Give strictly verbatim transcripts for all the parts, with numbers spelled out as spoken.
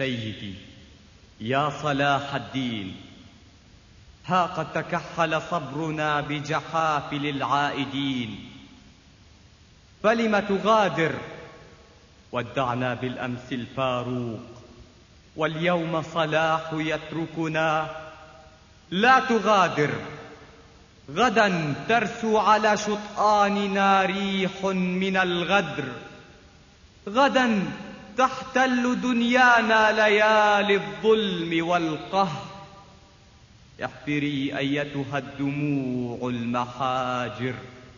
سيدي يا صلاح الدين، ها قد تكحل صبرنا بجحافل العائدين، فلم تغادر؟ ودعنا بالأمس الفاروق واليوم صلاح يتركنا. لا تغادر، غدا ترسو على شطآننا ريح من الغدر، غدا تحتل دنيانا ليالي الظلم والقهر. احفري أيتها الدموع المحاجر،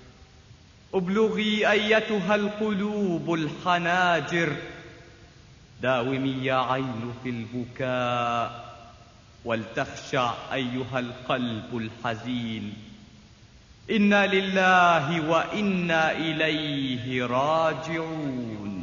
ابلغي أيتها القلوب الحناجر، داومي يا عين في البكاء ولتخشع أيها القلب الحزين. إنا لله وإنا إليه راجعون.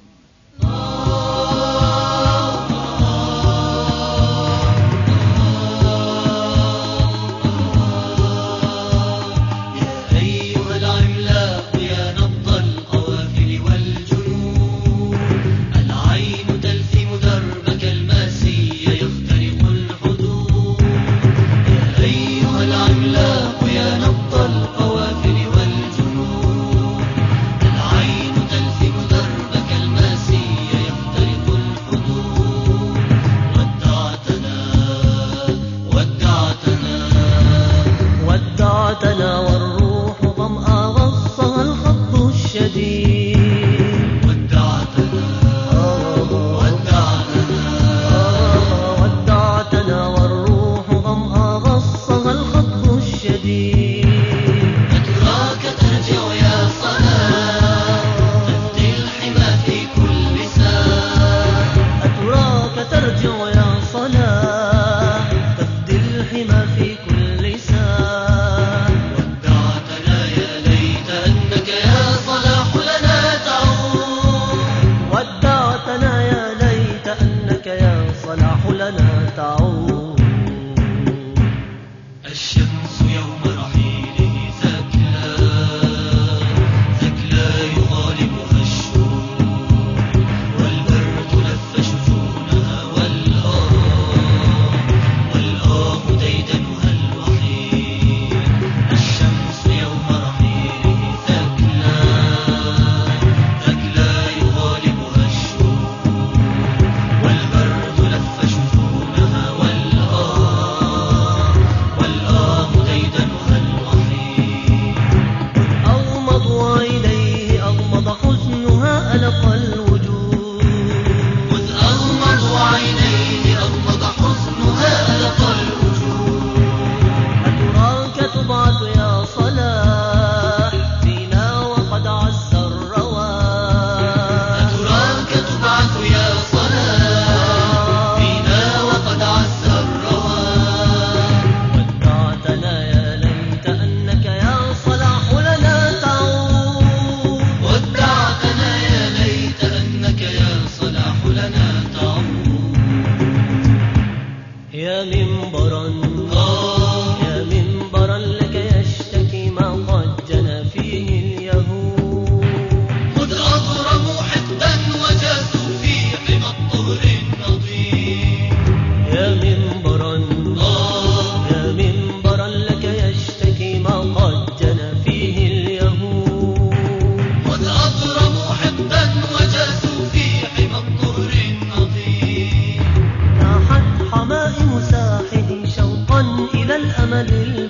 والروح ظمأ غصها الخط الشديد. ودعتنا ودعتنا والروح ظمأ غصها الخط الشديد. أتراك ترجع يا صلاح تفدي الحمى في كل ساعة. أتراك ترجع يا صلاح تفدي الحمى في كل ساعة. ودعتنا يا ليت أنك يا صلاح لنا تعود. الشمس يوم رحيله ثكلى ثكلى يغالبها الشروق، والبرد لف شجونها والآه والآه ديدنها الوحيد. الشمس يوم رحيله ثكلى ثكلى يغالبها الشروق، والبرد لف شجونها والآه والآه ديدنها الوحيد. أغمض عينيه أغمض حزنها ألق الوجود. مذ أغمض عينيه أغمض حزنها ألق الوجود. أتراك تبعث يا صلاح فينا وقد عز الرواح. أتراك تبعث يا صلاح فينا وقد عز الرواح. ودعتنا يا ليت أنك يا صلاح لنا تعود. ودعتنا يا ليت أنك يا صلاح لنا تعود. يا منبرا يا منبرا لك يشتكي ما قد جنى فيه اليهود. قد أضرموا حقدا وجاسوا في حمى الطهر النظيم. يا منبرا يا منبرا لك يشتكي ما قد جنى فيه اليهود. قد أضرموا حقدا وجاسوا في حمى الطهر النظيم. لاحت حمائم ساحه شوقا إلى الأمل